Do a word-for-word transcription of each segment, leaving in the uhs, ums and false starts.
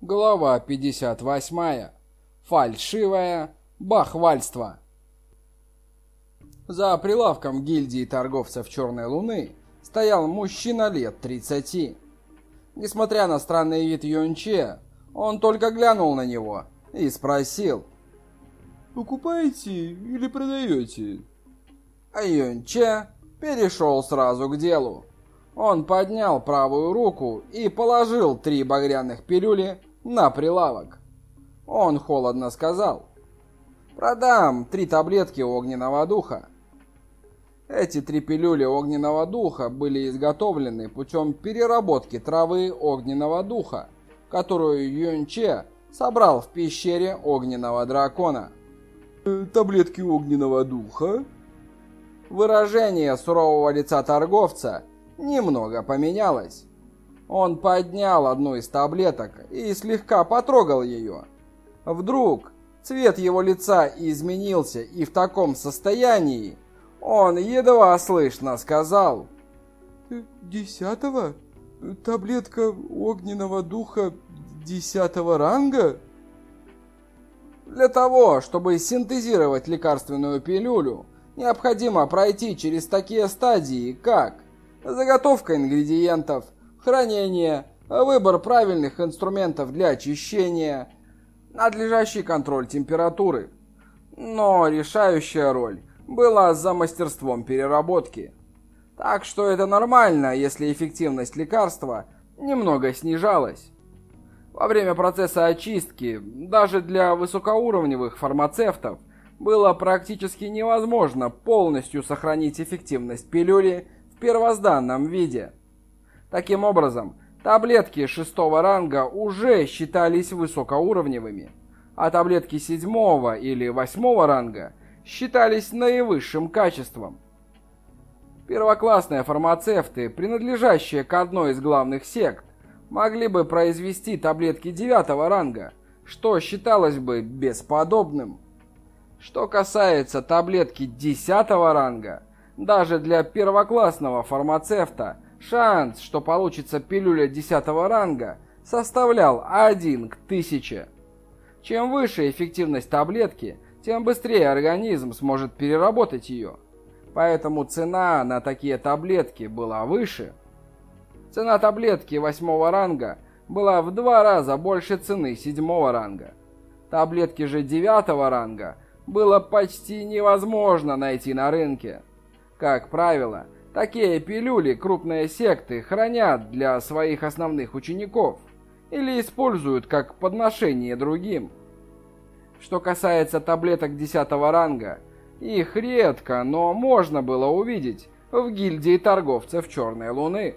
Глава пятьдесят восемь. Фальшивое бахвальство. За прилавком гильдии торговцев Черной Луны стоял мужчина лет тридцати. Несмотря на странный вид Юнче, он только глянул на него и спросил: «Покупаете или продаете?» А Юнче перешел сразу к делу. Он поднял правую руку и положил три багряных пилюли на прилавок. Он холодно сказал: «Продам три таблетки огненного духа». Эти три пилюли огненного духа были изготовлены путем переработки травы огненного духа, которую Юнче собрал в пещере огненного дракона. Э, «Таблетки огненного духа?» Выражение сурового лица торговца немного поменялось. Он поднял одну из таблеток и слегка потрогал ее. Вдруг цвет его лица изменился, и в таком состоянии он едва слышно сказал: «Десятого? Таблетка огненного духа десятого ранга?» Для того, чтобы синтезировать лекарственную пилюлю, необходимо пройти через такие стадии, как заготовка ингредиентов, хранение, выбор правильных инструментов для очищения, надлежащий контроль температуры. Но решающая роль была за мастерством переработки. Так что это нормально, если эффективность лекарства немного снижалась. Во время процесса очистки, даже для высокоуровневых фармацевтов, было практически невозможно полностью сохранить эффективность пилюли в первозданном виде. Таким образом, таблетки шестого ранга уже считались высокоуровневыми, а таблетки седьмого или восьмого ранга считались наивысшим качеством. Первоклассные фармацевты, принадлежащие к одной из главных сект, могли бы произвести таблетки девятого ранга, что считалось бы бесподобным. Что касается таблетки десятого ранга, даже для первоклассного фармацевта шанс, что получится пилюля десятого ранга, составлял один к тысяче. Чем выше эффективность таблетки, тем быстрее организм сможет переработать ее. Поэтому цена на такие таблетки была выше. Цена таблетки восьмого ранга была в два раза больше цены седьмого ранга. Таблетки же девятого ранга было почти невозможно найти на рынке. Как правило, такие пилюли крупные секты хранят для своих основных учеников или используют как подношение другим. Что касается таблеток десятого ранга, их редко, но можно было увидеть в гильдии торговцев Черной Луны.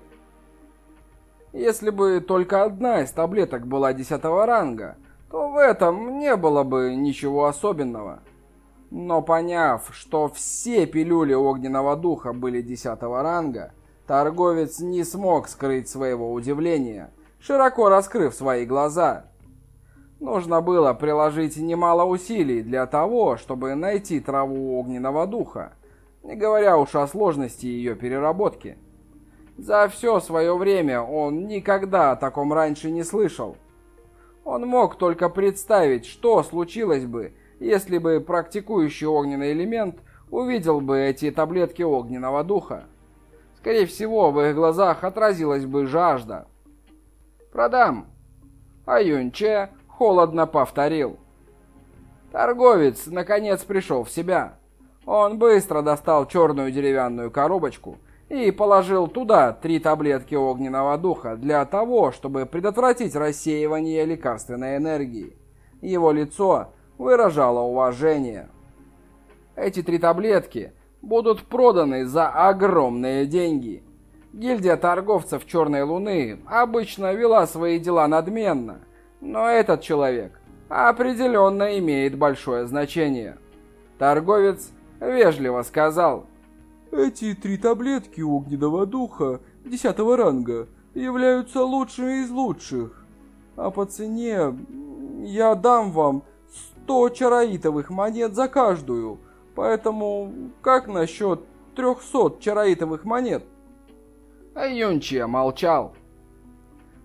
Если бы только одна из таблеток была десятого ранга, то в этом не было бы ничего особенного. Но поняв, что все пилюли огненного духа были десятого ранга, торговец не смог скрыть своего удивления, широко раскрыв свои глаза. Нужно было приложить немало усилий для того, чтобы найти траву огненного духа, не говоря уж о сложности ее переработки. За все свое время он никогда о таком раньше не слышал. Он мог только представить, что случилось бы, если бы практикующий огненный элемент увидел бы эти таблетки огненного духа. Скорее всего, в их глазах отразилась бы жажда. «Продам!» А Юнче холодно повторил. Торговец наконец пришел в себя. Он быстро достал черную деревянную коробочку и положил туда три таблетки огненного духа для того, чтобы предотвратить рассеивание лекарственной энергии. Его лицо выражало уважение. Эти три таблетки будут проданы за огромные деньги. Гильдия торговцев Черной Луны обычно вела свои дела надменно, но этот человек определенно имеет большое значение. Торговец вежливо сказал: «Эти три таблетки огненного духа десятого ранга являются лучшими из лучших, а по цене я дам вам сто чароитовых монет за каждую, поэтому как насчет трехсот чароитовых монет?» А Юнче молчал.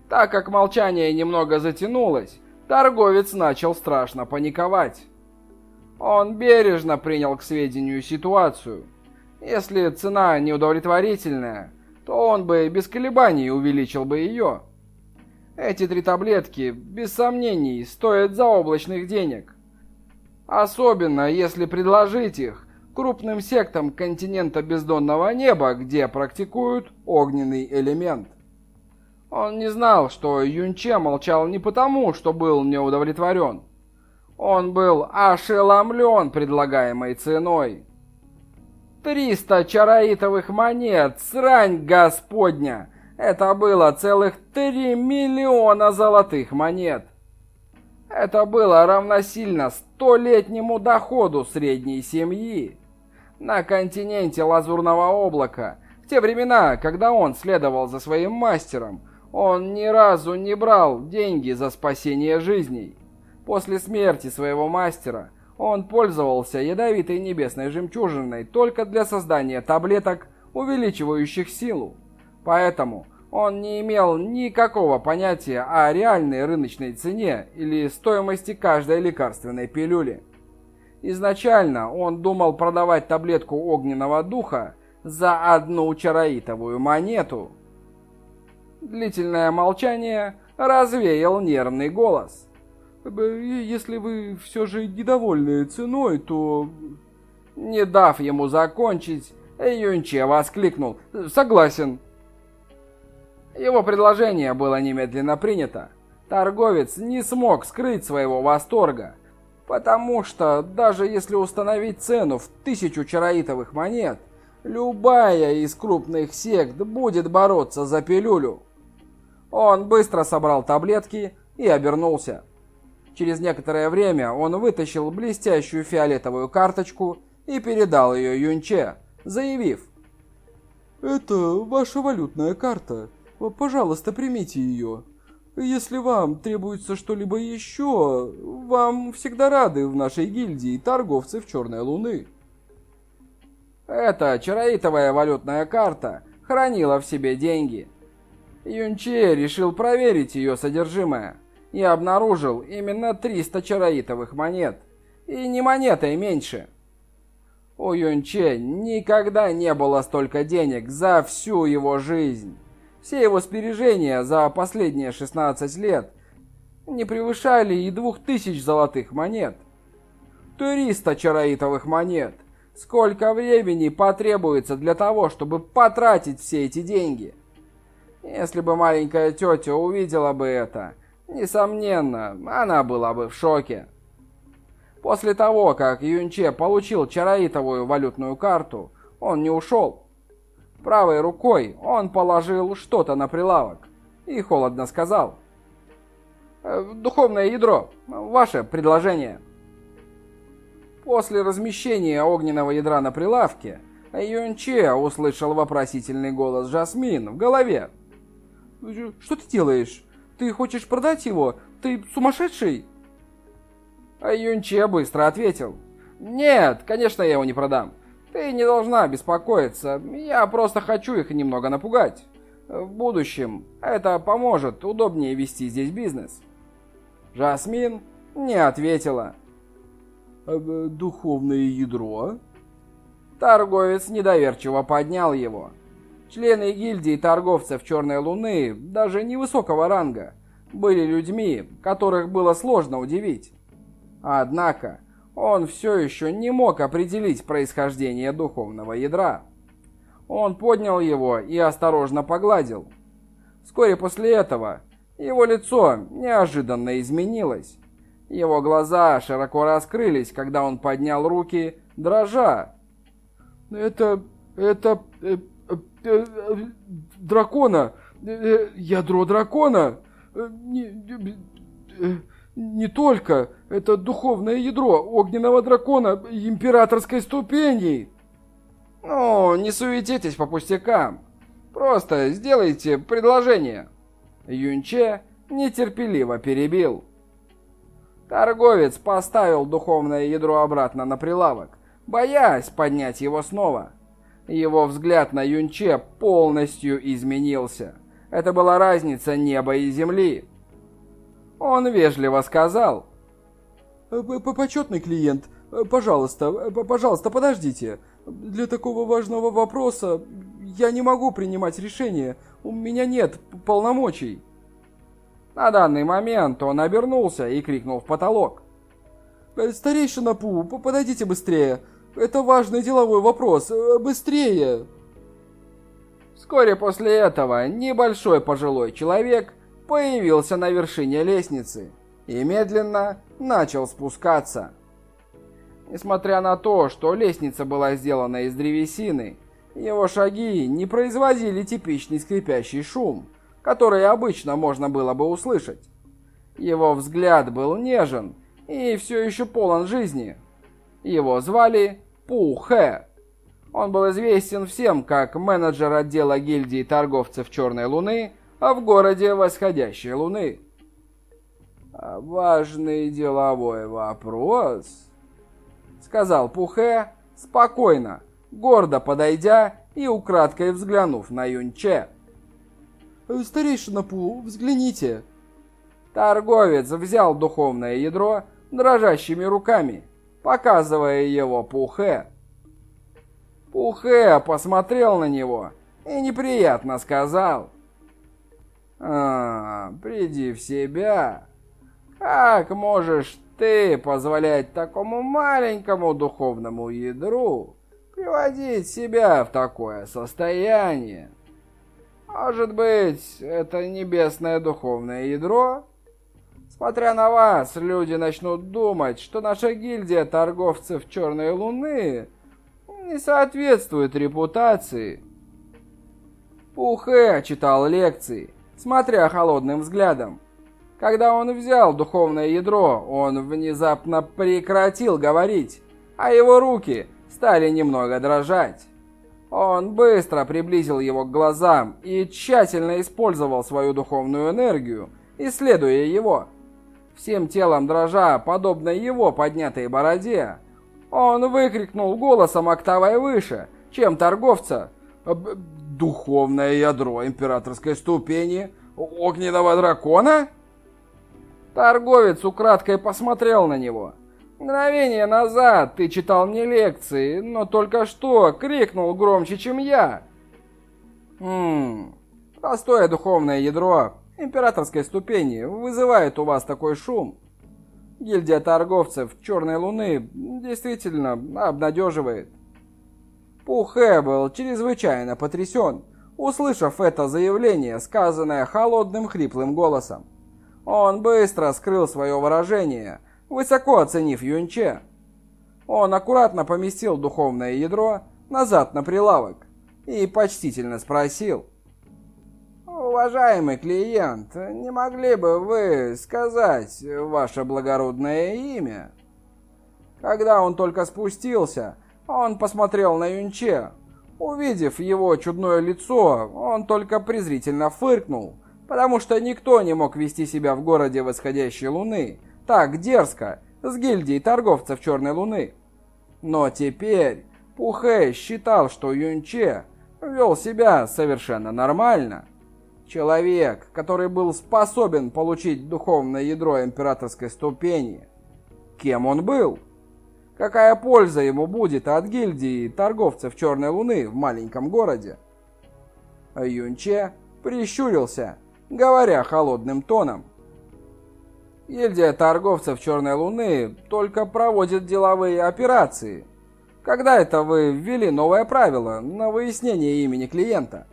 Так как молчание немного затянулось, торговец начал страшно паниковать. Он бережно принял к сведению ситуацию. Если цена неудовлетворительная, то он бы без колебаний увеличил бы ее. Эти три таблетки, без сомнений, стоят заоблачных денег. Особенно, если предложить их крупным сектам континента бездонного неба, где практикуют огненный элемент. Он не знал, что Юнче молчал не потому, что был неудовлетворен. Он был ошеломлен предлагаемой ценой. Триста чароитовых монет, срань господня! Это было целых три миллиона золотых монет. Это было равносильно столетнему доходу средней семьи. На континенте Лазурного облака, в те времена, когда он следовал за своим мастером, он ни разу не брал деньги за спасение жизней. После смерти своего мастера он пользовался ядовитой небесной жемчужиной только для создания таблеток, увеличивающих силу. Поэтому он не имел никакого понятия о реальной рыночной цене или стоимости каждой лекарственной пилюли. Изначально он думал продавать таблетку огненного духа за одну чароитовую монету. Длительное молчание развеял нервный голос. «Если вы все же недовольны ценой, то...» Не дав ему закончить, Юнче воскликнул: «Согласен». Его предложение было немедленно принято. Торговец не смог скрыть своего восторга, потому что даже если установить цену в тысячу чароитовых монет, любая из крупных сект будет бороться за пилюлю. Он быстро собрал таблетки и обернулся. Через некоторое время он вытащил блестящую фиолетовую карточку и передал ее Юнче, заявив: «Это ваша валютная карта. Пожалуйста, примите ее. Если вам требуется что-либо еще, вам всегда рады в нашей гильдии торговцев Черной Луны». Эта чароитовая валютная карта хранила в себе деньги. Юнче решил проверить ее содержимое и обнаружил именно триста чароитовых монет, и не монетой меньше. У Юнче никогда не было столько денег за всю его жизнь. Все его сбережения за последние шестнадцать лет не превышали и двух тысяч золотых монет. Триста чароитовых монет. Сколько времени потребуется для того, чтобы потратить все эти деньги? Если бы маленькая тетя увидела бы это, несомненно, она была бы в шоке. После того, как Юнче получил чароитовую валютную карту, он не ушел. Правой рукой он положил что-то на прилавок и холодно сказал: «Духовное ядро, ваше предложение». После размещения огненного ядра на прилавке, Юнче услышал вопросительный голос Жасмин в голове. «Что ты делаешь? Ты хочешь продать его? Ты сумасшедший?» Юнче быстро ответил: «Нет, конечно, я его не продам. Ты не должна беспокоиться, я просто хочу их немного напугать. В будущем это поможет удобнее вести здесь бизнес». Жасмин не ответила. «Духовное ядро?» Торговец недоверчиво поднял его. Члены гильдии торговцев Черной Луны, даже невысокого ранга, были людьми, которых было сложно удивить. Однако он все еще не мог определить происхождение духовного ядра. Он поднял его и осторожно погладил. Вскоре после этого его лицо неожиданно изменилось. Его глаза широко раскрылись, когда он поднял руки, дрожа. «Это... это... Э, э, э, дракона! Э, ядро дракона! Э, не, э, не только! Это духовное ядро огненного дракона императорской ступени!» «Ну, не суетитесь по пустякам. Просто сделайте предложение». Юнче нетерпеливо перебил. Торговец поставил духовное ядро обратно на прилавок, боясь поднять его снова. Его взгляд на Юнче полностью изменился. Это была разница неба и земли. Он вежливо сказал: «Почетный клиент, пожалуйста, пожалуйста, подождите. Для такого важного вопроса я не могу принимать решение. У меня нет полномочий». На данный момент он обернулся и крикнул в потолок: «Старейшина Пу, подойдите быстрее. Это важный деловой вопрос. Быстрее!» Вскоре после этого небольшой пожилой человек появился на вершине лестницы и медленно начал спускаться. Несмотря на то, что лестница была сделана из древесины, его шаги не производили типичный скрипящий шум, который обычно можно было бы услышать. Его взгляд был нежен и все еще полон жизни. Его звали Пу Хэ. Он был известен всем как менеджер отдела гильдии торговцев Черной Луны, а в городе Восходящей Луны. «Важный деловой вопрос», — сказал Пу Хэ спокойно, гордо подойдя и украдкой взглянув на Юнче. «Старейшина Пу, взгляните». Торговец взял духовное ядро дрожащими руками, показывая его Пу Хэ. Пу Хэ посмотрел на него и неприятно сказал: «А, приди в себя. Как можешь ты позволять такому маленькому духовному ядру приводить себя в такое состояние? Может быть, это небесное духовное ядро? Смотря на вас, люди начнут думать, что наша гильдия торговцев Черной Луны не соответствует репутации». Пу Хэ читал лекции, смотря холодным взглядом. Когда он взял духовное ядро, он внезапно прекратил говорить, а его руки стали немного дрожать. Он быстро приблизил его к глазам и тщательно использовал свою духовную энергию, исследуя его. Всем телом дрожа, подобно его поднятой бороде, он выкрикнул голосом октавой выше, чем торговца: «Духовное ядро императорской ступени огненного дракона?» Торговец украдкой посмотрел на него. «Мгновение назад ты читал мне лекции, но только что крикнул громче, чем я». «Хм, простое духовное ядро императорской ступени вызывает у вас такой шум. Гильдия торговцев Черной Луны действительно обнадеживает». Пу Хэ был чрезвычайно потрясен, услышав это заявление, сказанное холодным хриплым голосом. Он быстро скрыл свое выражение, высоко оценив Юнче. Он аккуратно поместил духовное ядро назад на прилавок и почтительно спросил: «Уважаемый клиент, не могли бы вы сказать ваше благородное имя?» Когда он только спустился, он посмотрел на Юнче. Увидев его чудное лицо, он только презрительно фыркнул, потому что никто не мог вести себя в городе Восходящей Луны так дерзко с гильдией торговцев Черной Луны. Но теперь Пу Хэ считал, что Юнче вел себя совершенно нормально. Человек, который был способен получить духовное ядро императорской ступени. Кем он был? Какая польза ему будет от гильдии торговцев Черной Луны в маленьком городе? Юнче прищурился, говоря холодным тоном: «Гильдия торговцев Черной Луны только проводит деловые операции. Когда это вы ввели новое правило на выяснение имени клиента?»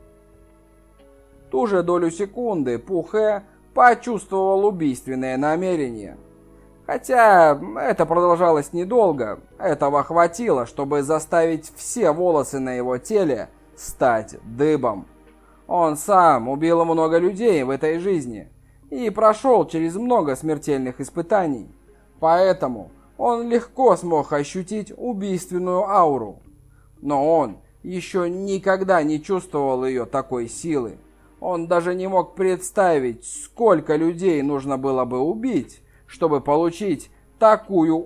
Ту же долю секунды Пу Хэ почувствовал убийственное намерение. Хотя это продолжалось недолго, этого хватило, чтобы заставить все волосы на его теле стать дыбом. Он сам убил много людей в этой жизни и прошел через много смертельных испытаний, поэтому он легко смог ощутить убийственную ауру. Но он еще никогда не чувствовал ее такой силы. Он даже не мог представить, сколько людей нужно было бы убить, чтобы получить такую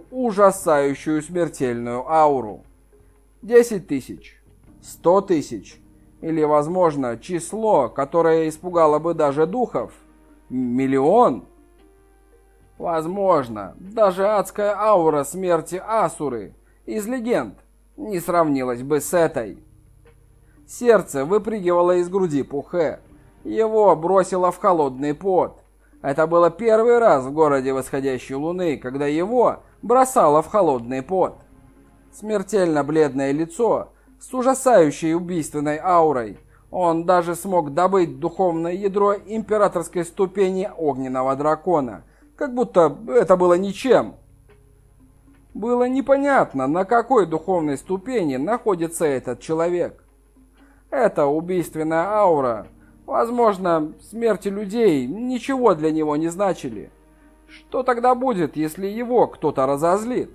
ужасающую смертельную ауру. Десять тысяч, сто тысяч Или, возможно, число, которое испугало бы даже духов? Миллион? Возможно, даже адская аура смерти Асуры из легенд не сравнилась бы с этой. Сердце выпрыгивало из груди Пухе. Его бросило в холодный пот. Это было первый раз в городе восходящей луны, когда его бросало в холодный пот. Смертельно бледное лицо с ужасающей убийственной аурой. Он даже смог добыть духовное ядро императорской ступени огненного дракона, как будто это было ничем. Было непонятно, на какой духовной ступени находится этот человек. Эта убийственная аура, возможно, смерти людей ничего для него не значили. Что тогда будет, если его кто-то разозлит?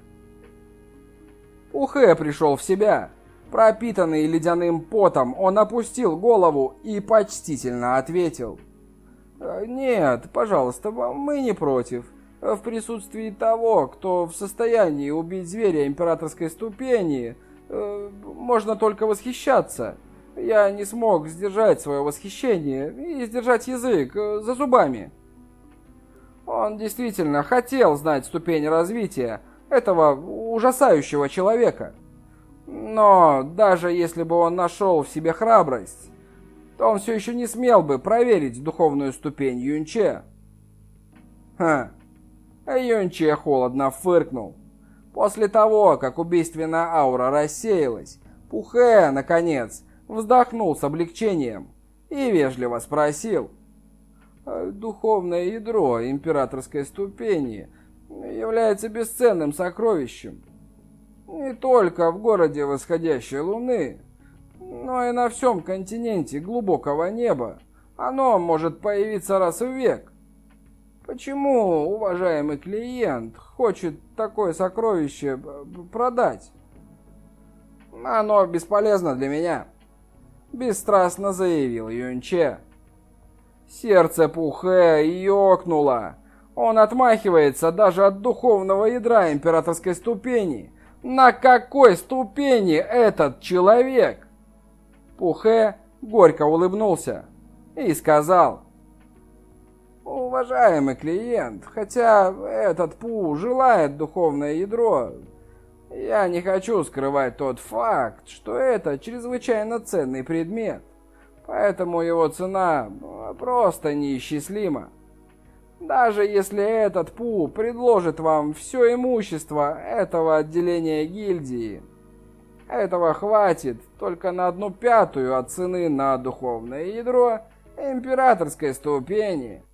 Пухе пришел в себя. Пропитанный ледяным потом, он опустил голову и почтительно ответил: «Нет, пожалуйста, мы не против. В присутствии того, кто в состоянии убить зверя императорской ступени, можно только восхищаться. Я не смог сдержать свое восхищение и сдержать язык за зубами». Он действительно хотел знать ступень развития этого ужасающего человека. Но даже если бы он нашел в себе храбрость, то он все еще не смел бы проверить духовную ступень Юнче. Ха. Юнче холодно фыркнул. После того, как убийственная аура рассеялась, Пухе, наконец, вздохнул с облегчением и вежливо спросил: «Духовное ядро императорской ступени является бесценным сокровищем. Не только в городе восходящей луны, но и на всем континенте глубокого неба. Оно может появиться раз в век. Почему уважаемый клиент хочет такое сокровище продать?» «Оно бесполезно для меня», — бесстрастно заявил Юнче. Сердце Пухе ёкнуло. Он отмахивается даже от духовного ядра императорской ступени. На какой ступени этот человек? Пухе горько улыбнулся и сказал: «Уважаемый клиент, хотя этот Пу желает духовное ядро, я не хочу скрывать тот факт, что это чрезвычайно ценный предмет, поэтому его цена просто неисчислима. Даже если этот Пу предложит вам все имущество этого отделения гильдии, этого хватит только на одну пятую от цены на духовное ядро императорской ступени».